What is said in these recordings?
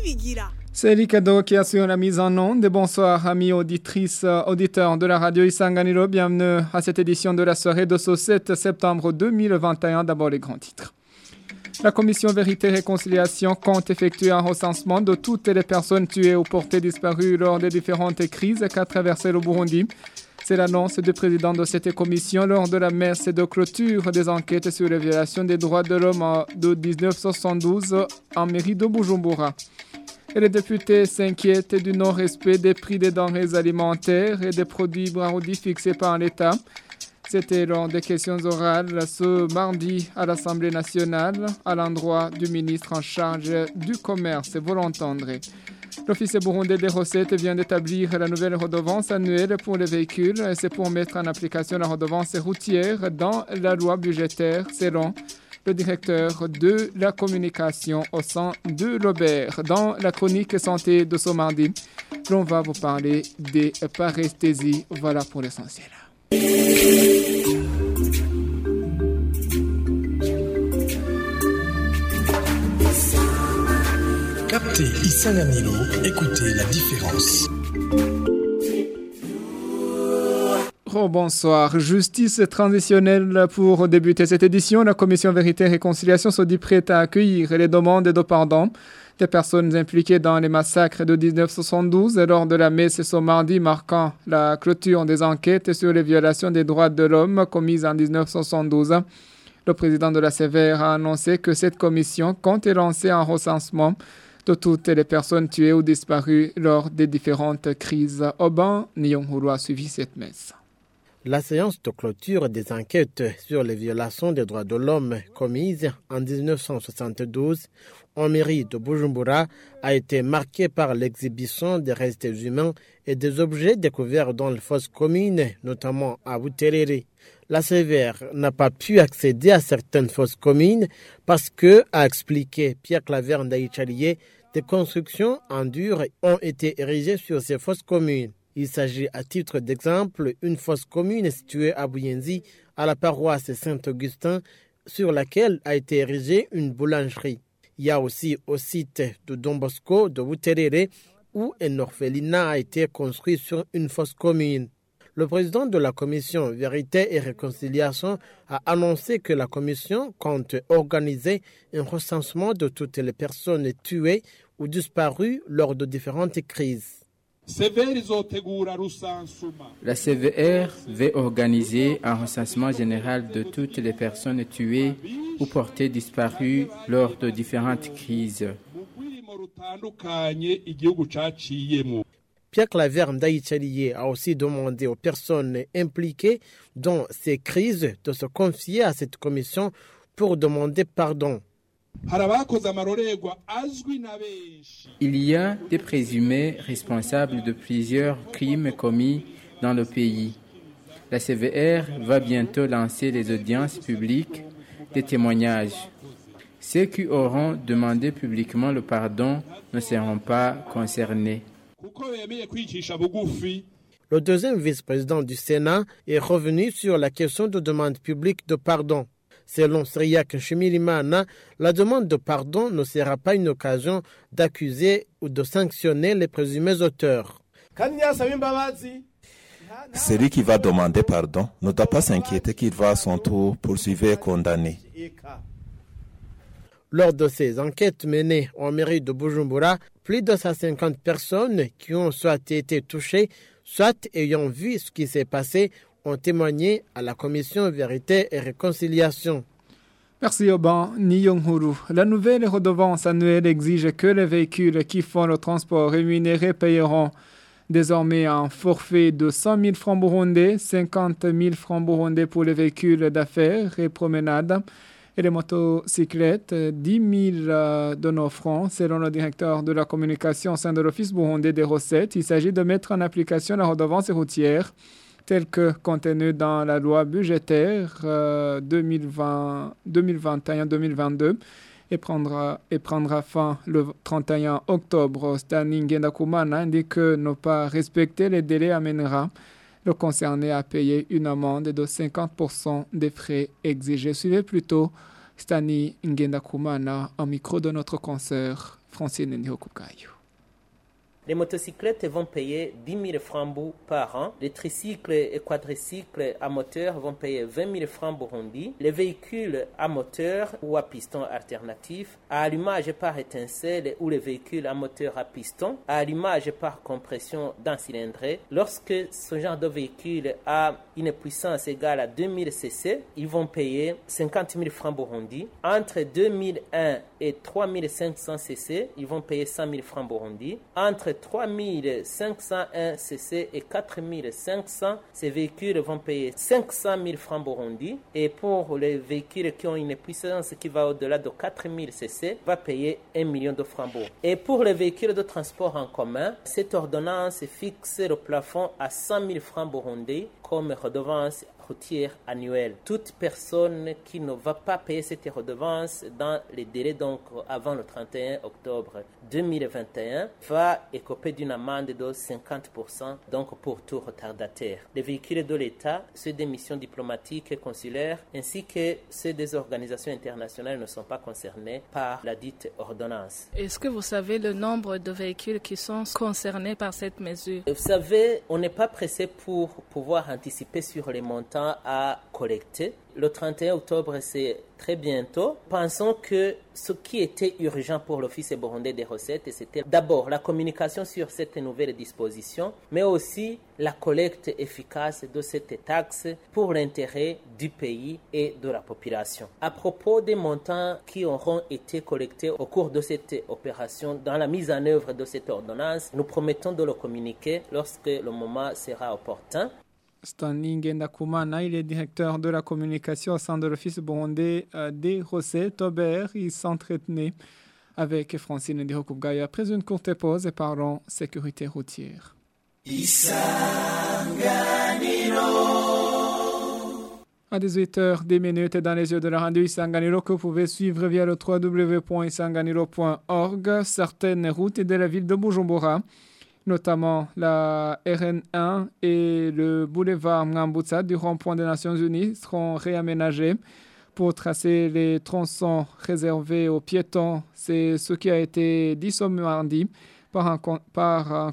Nibigira. C'est Ricardo qui assure la mise en onde. Bonsoir amis auditrices, auditeurs de la radio Isanganiro. Bienvenue à cette édition de la soirée de ce 7 septembre 2021. D'abord les grands titres. La commission Vérité et Réconciliation compte effectuer un recensement de toutes les personnes tuées ou portées disparues lors des différentes crises qu'a traversé le Burundi. C'est l'annonce du président de cette commission lors de la messe de clôture des enquêtes sur les violations des droits de l'homme de 1972 en mairie de Bujumbura. Et les députés s'inquiètent du non-respect des prix des denrées alimentaires et des produits braudis fixés par l'État. C'était lors des questions orales ce mardi à l'Assemblée nationale à l'endroit du ministre en charge du commerce, Valentin André. L'Office burundais des recettes vient d'établir la nouvelle redevance annuelle pour les véhicules. C'est pour mettre en application la redevance routière dans la loi budgétaire, selon le directeur de la communication au sein de l'Aubert. Dans la chronique santé de ce mardi, l'on va vous parler des paresthésies. Voilà pour l'essentiel. Captez Isanganiro, écoutez la différence. Bonsoir. Justice transitionnelle pour débuter cette édition. La commission Vérité et Réconciliation se dit prête à accueillir les demandes de pardon des personnes impliquées dans les massacres de 1972 lors de la messe ce mardi marquant la clôture des enquêtes sur les violations des droits de l'homme commises en 1972. Le président de la CVR a annoncé que cette commission compte lancer un recensement de toutes les personnes tuées ou disparues lors des différentes crises. Oban Nyonghuru a suivi cette messe. La séance de clôture des enquêtes sur les violations des droits de l'homme commises en 1972 en mairie de Bujumbura a été marquée par l'exhibition des restes humains et des objets découverts dans les fosses communes, notamment à Buterere. La CVR n'a pas pu accéder à certaines fosses communes parce que, a expliqué Pierre-Claver Ndaïchalié, des constructions en dur ont été érigées sur ces fosses communes. Il s'agit à titre d'exemple une fosse commune située à Buyenzi, à la paroisse Saint-Augustin, sur laquelle a été érigée une boulangerie. Il y a aussi au site de Don Bosco de Buterere où un orphelinat a été construit sur une fosse commune. Le président de la commission Vérité et Réconciliation a annoncé que la commission compte organiser un recensement de toutes les personnes tuées ou disparues lors de différentes crises. La CVR veut organiser un recensement général de toutes les personnes tuées ou portées disparues lors de différentes crises. Pierre-Claver Ndaïchalié a aussi demandé aux personnes impliquées dans ces crises de se confier à cette commission pour demander pardon. Il y a des présumés responsables de plusieurs crimes commis dans le pays. La CVR va bientôt lancer les audiences publiques des témoignages. Ceux qui auront demandé publiquement le pardon ne seront pas concernés. Le deuxième vice-président du Sénat est revenu sur la question de demande publique de pardon. Selon Sriak Shimirimana, la demande de pardon ne sera pas une occasion d'accuser ou de sanctionner les présumés auteurs. Celui qui va demander pardon ne doit pas s'inquiéter qu'il va à son tour poursuivre et condamner. Lors de ces enquêtes menées en mairie de Bujumbura, plus de 150 personnes qui ont soit été touchées, soit ayant vu ce qui s'est passé, ont témoigné à la commission Vérité et Réconciliation. Merci Oban Nyonghuru. La nouvelle redevance annuelle exige que les véhicules qui font le transport rémunéré payeront désormais un forfait de 100 000 francs burundais, 50 000 francs burundais pour les véhicules d'affaires et promenades et les motocyclettes, 10 000 de nos francs selon le directeur de la communication au sein de l'Office burundais des recettes. Il s'agit de mettre en application la redevance routière telle que contenue dans la loi budgétaire 2021-2022 et prendra fin le 31 octobre. Stanley Ngendakumana indique que ne pas respecter les délais amènera le concerné à payer une amende de 50% des frais exigés. Suivez plutôt Stanley Ngendakumana au micro de notre consoeur Francine Ndihokubwayo. Les motocyclettes vont payer 10 000 francs par an. Les tricycles et quadricycles à moteur vont payer 20 000 francs burundis. Les véhicules à moteur ou à piston alternatif, à allumage par étincelle ou les véhicules à moteur à piston, à allumage par compression d'un cylindré. Lorsque ce genre de véhicule a une puissance égale à 2000 cc, ils vont payer 50 000 francs burundis. Entre 2001 et 3500 cc, ils vont payer 100 000 francs burundis. Entre 3501 cc et 4500, ces véhicules vont payer 500 000 francs burundis. Et pour les véhicules qui ont une puissance qui va au-delà de 4000 cc, va payer 1 million de francs burundis. Et pour les véhicules de transport en commun, cette ordonnance fixe le plafond à 100 000 francs burundis comme redevance routière annuelle. Toute personne qui ne va pas payer cette redevance dans les délais donc avant le 31 octobre 2021 va écoper d'une amende de 50% donc pour tout retardataire. Les véhicules de l'État, ceux des missions diplomatiques et consulaires ainsi que ceux des organisations internationales ne sont pas concernés par la dite ordonnance. Est-ce que vous savez le nombre de véhicules qui sont concernés par cette mesure? Vous savez, on n'est pas pressé pour pouvoir anticiper sur les montants à collecter. Le 31 octobre, c'est très bientôt. Pensons que ce qui était urgent pour l'Office burundais des recettes, c'était d'abord la communication sur cette nouvelle disposition, mais aussi la collecte efficace de cette taxe pour l'intérêt du pays et de la population. À propos des montants qui auront été collectés au cours de cette opération, dans la mise en œuvre de cette ordonnance, nous promettons de le communiquer lorsque le moment sera opportun. Stanley Ngendakumana, il est directeur de la communication au sein de l'Office burundais des recettes. Aubert, il s'entretenait avec Francine Ndihokubwayo. Après une courte pause, et parlons sécurité routière. À 18h, des minutes dans les yeux de la radio Isanganiro que vous pouvez suivre via le www.isanganiro.org. Certaines routes de la ville de Bujumbura, notamment la RN1 et le boulevard Mwambutsa du rond-point des Nations Unies, seront réaménagés pour tracer les tronçons réservés aux piétons. C'est ce qui a été dit ce mardi par un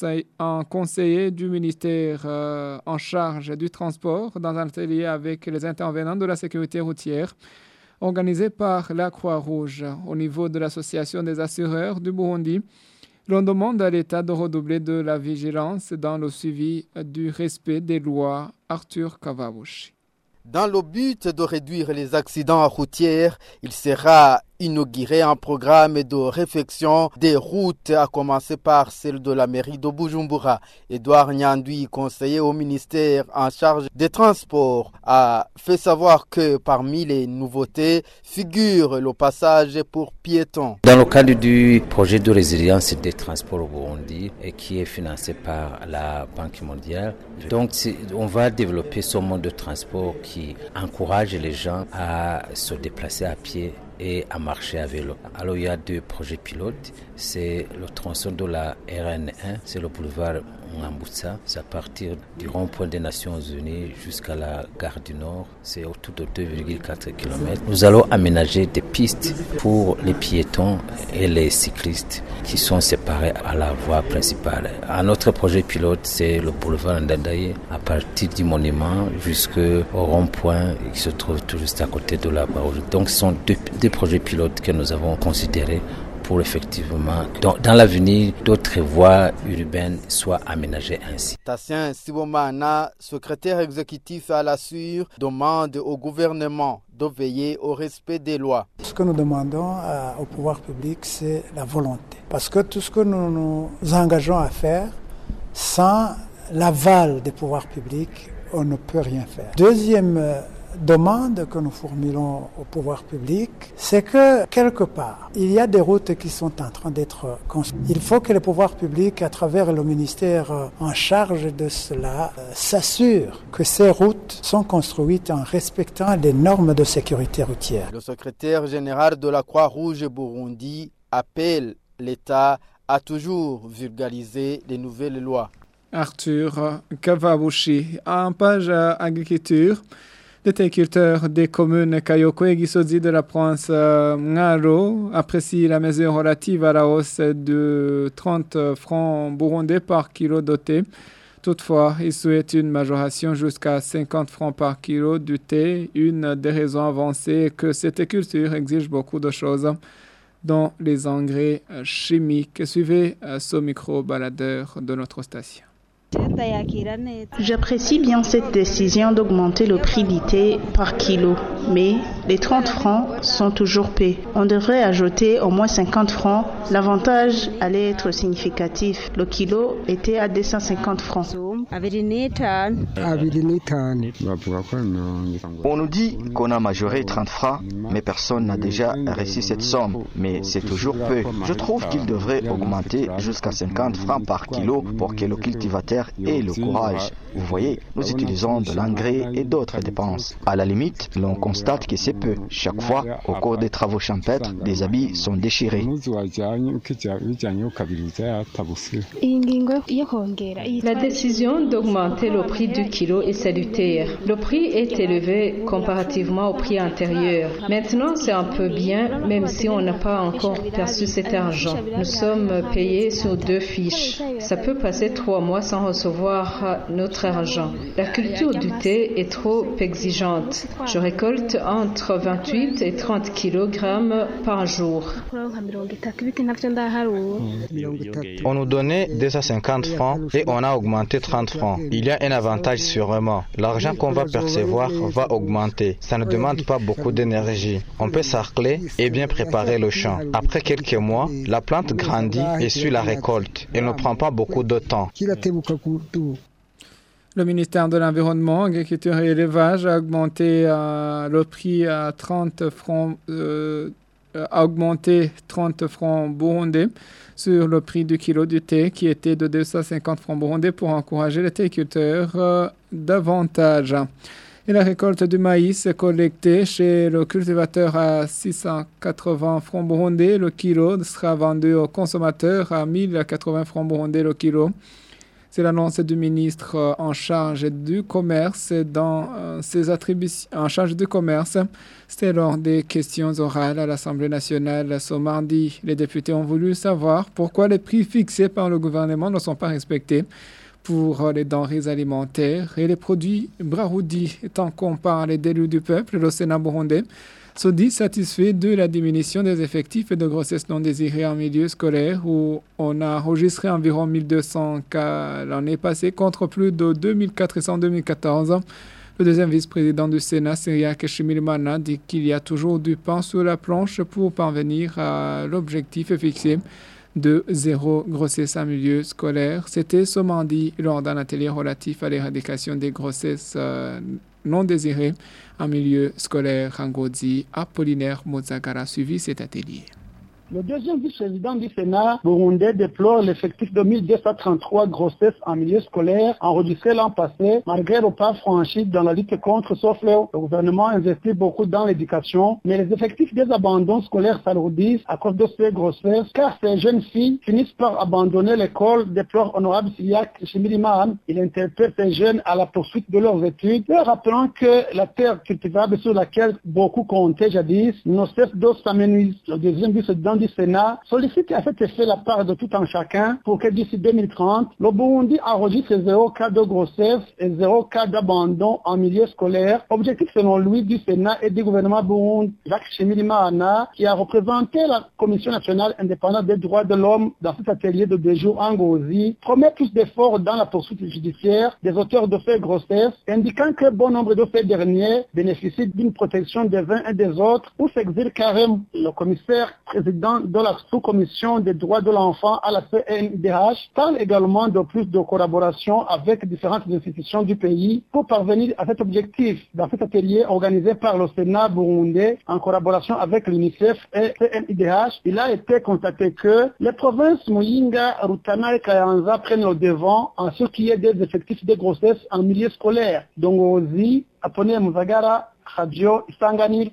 conseiller du ministère en charge du transport dans un atelier avec les intervenants de la sécurité routière organisé par la Croix-Rouge. Au niveau de l'association des assureurs du Burundi, l'on demande à l'État de redoubler de la vigilance dans le suivi du respect des lois. Arthur Kavabushi. Dans le but de réduire les accidents routiers, il sera inauguré un programme de réfection des routes, à commencer par celle de la mairie de Bujumbura. Edouard Nyandui, conseiller au ministère en charge des transports, a fait savoir que parmi les nouveautés figure le passage pour piétons. Dans le cadre du projet de résilience des transports au Burundi, qui est financé par la Banque mondiale, donc on va développer ce mode de transport qui encourage les gens à se déplacer à pied et à marcher à vélo. Alors il y a deux projets pilotes, c'est le tronçon de la RN1, c'est le boulevard Mwambutsa, c'est à partir du rond-point des Nations Unies jusqu'à la gare du Nord, c'est autour de 2,4 km. Nous allons aménager des pistes pour les piétons et les cyclistes qui sont séparés à la voie principale. Un autre projet pilote, c'est le boulevard Ndadaye, à partir du monument jusqu'au rond-point qui se trouve tout juste à côté de la barre. Donc ce sont deux projets pilotes que nous avons considérés pour effectivement, dans l'avenir, d'autres voies urbaines soient aménagées ainsi. Tassien Sibomana, secrétaire exécutif à la SUR, demande au gouvernement de veiller au respect des lois. Ce que nous demandons au pouvoir public, c'est la volonté. Parce que tout ce que nous nous engageons à faire, sans l'aval des pouvoirs publics, on ne peut rien faire. Deuxième demande que nous formulons au pouvoir public, c'est que quelque part, il y a des routes qui sont en train d'être construites. Il faut que les pouvoirs publics, à travers le ministère en charge de cela, s'assurent que ces routes sont construites en respectant les normes de sécurité routière. Le secrétaire général de la Croix-Rouge Burundi appelle l'État à toujours vulgariser les nouvelles lois. Arthur Kavabushi. En page agriculture, Les agriculteurs des communes Kayoko et Gisozi de la province Ngaro apprécient la mesure relative à la hausse de 30 francs burundais par kilo doté. Toutefois, ils souhaitent une majoration jusqu'à 50 francs par kilo du thé. Une des raisons avancées est que cette culture exige beaucoup de choses, dont les engrais chimiques. Suivez ce micro-baladeur de notre station. J'apprécie bien cette décision d'augmenter le prix du thé par kilo, mais les 30 francs sont toujours payés. On devrait ajouter au moins 50 francs. L'avantage allait être significatif. Le kilo était à 250 francs. On nous dit qu'on a majoré 30 francs, mais personne n'a déjà reçu cette somme. Mais c'est toujours peu. Je trouve qu'il devrait augmenter jusqu'à 50 francs par kilo pour que le cultivateur ait le courage. Vous voyez, nous utilisons de l'engrais et d'autres dépenses. À la limite, l'on constate que c'est peu. Chaque fois, au cours des travaux champêtres, des habits sont déchirés. La décision d'augmenter le prix du kilo est salutaire. Le prix est élevé comparativement au prix antérieur. Maintenant, c'est un peu bien, même si on n'a pas encore perçu cet argent. Nous sommes payés sur 2 fiches. Ça peut passer 3 mois sans recevoir notre argent. La culture du thé est trop exigeante. Je récolte entre 28 et 30 kg par jour. On nous donnait 250 francs et on a augmenté 30 francs. Il y a un avantage sûrement. L'argent qu'on va percevoir va augmenter. Ça ne demande pas beaucoup d'énergie. On peut sarcler et bien préparer le champ. Après quelques mois, la plante grandit et suit la récolte. Elle ne prend pas beaucoup de temps. Le ministère de l'Environnement, Agriculture et Élevage a augmenté le prix à 30 francs. A augmenté 30 francs burundais sur le prix du kilo du thé qui était de 250 francs burundais pour encourager les agriculteurs davantage. Et la récolte du maïs est collectée chez le cultivateur à 680 francs burundais. Le kilo sera vendu aux consommateurs à 1080 francs burundais le kilo. C'est l'annonce du ministre en charge du commerce dans ses attributions en charge du commerce. C'était lors des questions orales à l'Assemblée nationale ce mardi. Les députés ont voulu savoir pourquoi les prix fixés par le gouvernement ne sont pas respectés pour les denrées alimentaires et les produits Braroudi. Tant qu'on parle d'élus du peuple, le Sénat burundais se dit satisfait de la diminution des effectifs et de grossesses non désirées en milieu scolaire où on a enregistré environ 1200 cas l'année passée contre plus de 2400 en 2014. Le deuxième vice-président du Sénat, Cyriaque Shimirimana, dit qu'il y a toujours du pain sur la planche pour parvenir à l'objectif fixé de 0 grossesse en milieu scolaire. C'était ce mardi lors d'un atelier relatif à l'éradication des grossesses non désirées en milieu scolaire. Ngodi Apollinaire Mozagara suivi cet atelier. Le deuxième vice-président du Sénat burundais déplore l'effectif de 1233 grossesses en milieu scolaire enregistrées l'an passé, malgré le pas franchi dans la lutte contre ce fléau. Le gouvernement investit beaucoup dans l'éducation, mais les effectifs des abandons scolaires s'alourdissent à cause de ces grossesses, car ces jeunes filles finissent par abandonner l'école, déplore honorable Cyriaque Shimirimana. Il interpelle ces jeunes à la poursuite de leurs études, leur rappelant que la terre cultivable sur laquelle beaucoup comptaient jadis ne cesse de s'amenuiser. Le deuxième vice-président du Sénat sollicite à cet effet la part de tout un chacun pour que d'ici 2030, le Burundi enregistre 0 cas de grossesse et 0 cas d'abandon en milieu scolaire. Objectif selon lui du Sénat et du gouvernement burundais. Jacques Shimirimana, qui a représenté la Commission nationale indépendante des droits de l'homme dans cet atelier de 2 jours en Ngozi, promet plus d'efforts dans la poursuite judiciaire des auteurs de ces grossesses, indiquant que bon nombre de ces derniers bénéficient d'une protection des uns et des autres ou s'exilent carrément. Le commissaire président de la sous-commission des droits de l'enfant à la CNDH parle également de plus de collaboration avec différentes institutions du pays pour parvenir à cet objectif. Dans cet atelier organisé par le Sénat burundais en collaboration avec l'UNICEF et CNDH, il a été constaté que les provinces Muyinga, Rutana et Kayanza prennent le devant en ce qui est des effectifs de grossesse en milieu scolaire. Dongozi, Apollinaire Muzagara, Radio Isanganiro.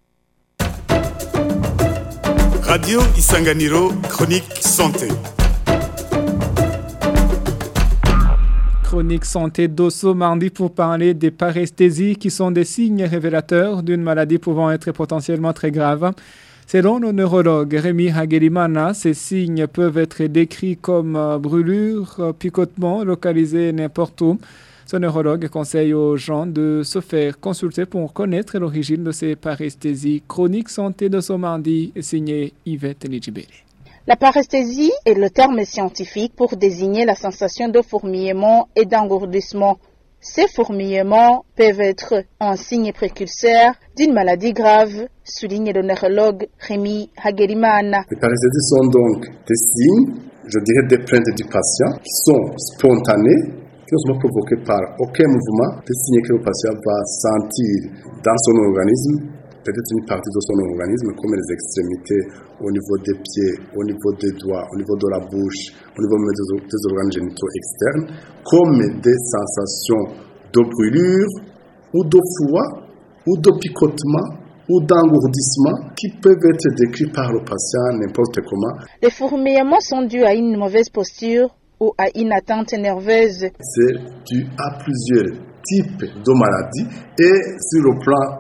Radio Isanganiro, chronique santé. chronique santé d'Osso mardi pour parler des paresthésies qui sont des signes révélateurs d'une maladie pouvant être potentiellement très grave. Selon le neurologue Rémi Hagelimana, ces signes peuvent être décrits comme brûlures, picotements localisés n'importe où. Ce neurologue conseille aux gens de se faire consulter pour connaître l'origine de ces paresthésies. Chronique santé d'Osso mardi, signé Yvette Nijibele. La paresthésie est le terme scientifique pour désigner la sensation de fourmillement et d'engourdissement. Ces fourmillements peuvent être un signe précurseur d'une maladie grave, souligne le neurologue Rémi Hagelimana. Les paresthésies sont donc des signes, je dirais des plaintes du patient, qui sont spontanées, qui ne sont pas provoquées par aucun mouvement, des signes que le patient va sentir dans son organisme, peut-être une partie de son organisme, comme les extrémités, au niveau des pieds, au niveau des doigts, au niveau de la bouche, au niveau des organes génitaux externes, comme des sensations de brûlure, ou de froid, ou de picotement, ou d'engourdissement, qui peuvent être décrits par le patient n'importe comment. Les fourmillements sont dus à une mauvaise posture ou à une atteinte nerveuse. C'est dû à plusieurs types de maladies et sur le plan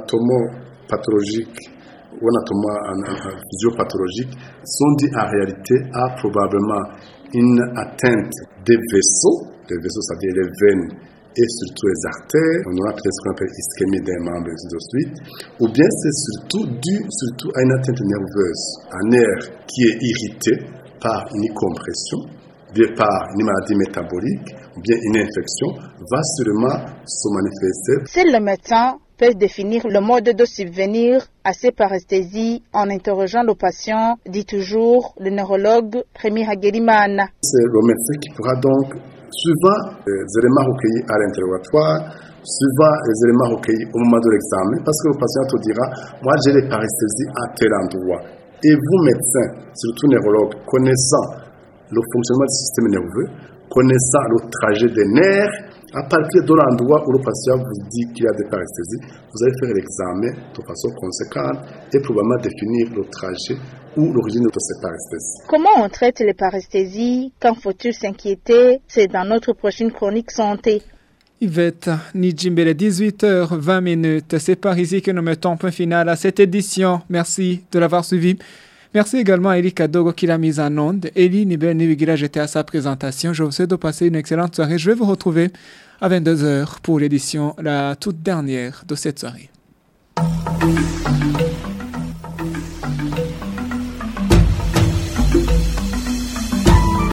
anatomo-pathologique ou physiopathologique sont dus en réalité à probablement une atteinte des vaisseaux, c'est-à-dire les veines et surtout les artères, on aura peut-être ce qu'on appelle ischémie des membres et ainsi de suite, ou bien c'est surtout dû à une atteinte nerveuse, un nerf qui est irrité par une compression, bien par une maladie métabolique, ou bien une infection, va sûrement se manifester. Seul le médecin peut définir le mode de subvenir à ces paresthésies en interrogeant le patient, dit toujours le neurologue Rémi Hagelimana. C'est le médecin qui pourra donc, suivant les éléments recueillis à l'interrogatoire, suivant les éléments recueillis au moment de l'examen, parce que le patient te dira, moi j'ai les paresthésies à tel endroit. Et vous, médecin, surtout neurologue, connaissant le fonctionnement du système nerveux, connaissant le trajet des nerfs, à partir de l'endroit où le patient vous dit qu'il y a des paresthésies, vous allez faire l'examen de façon conséquente et probablement définir le trajet ou l'origine de ces paresthésies. Comment on traite les paresthésies? Quand faut-il s'inquiéter? C'est dans notre prochaine chronique santé. Yvette Nijibele, 18h20. C'est par ici que nous mettons point final à cette édition. Merci de l'avoir suivi. Merci également à Eli Kadogo qui l'a mise en onde. Eli Nibel-Nibigira, j'étais à sa présentation. Je vous souhaite de passer une excellente soirée. Je vais vous retrouver à 22h pour l'édition, la toute dernière de cette soirée.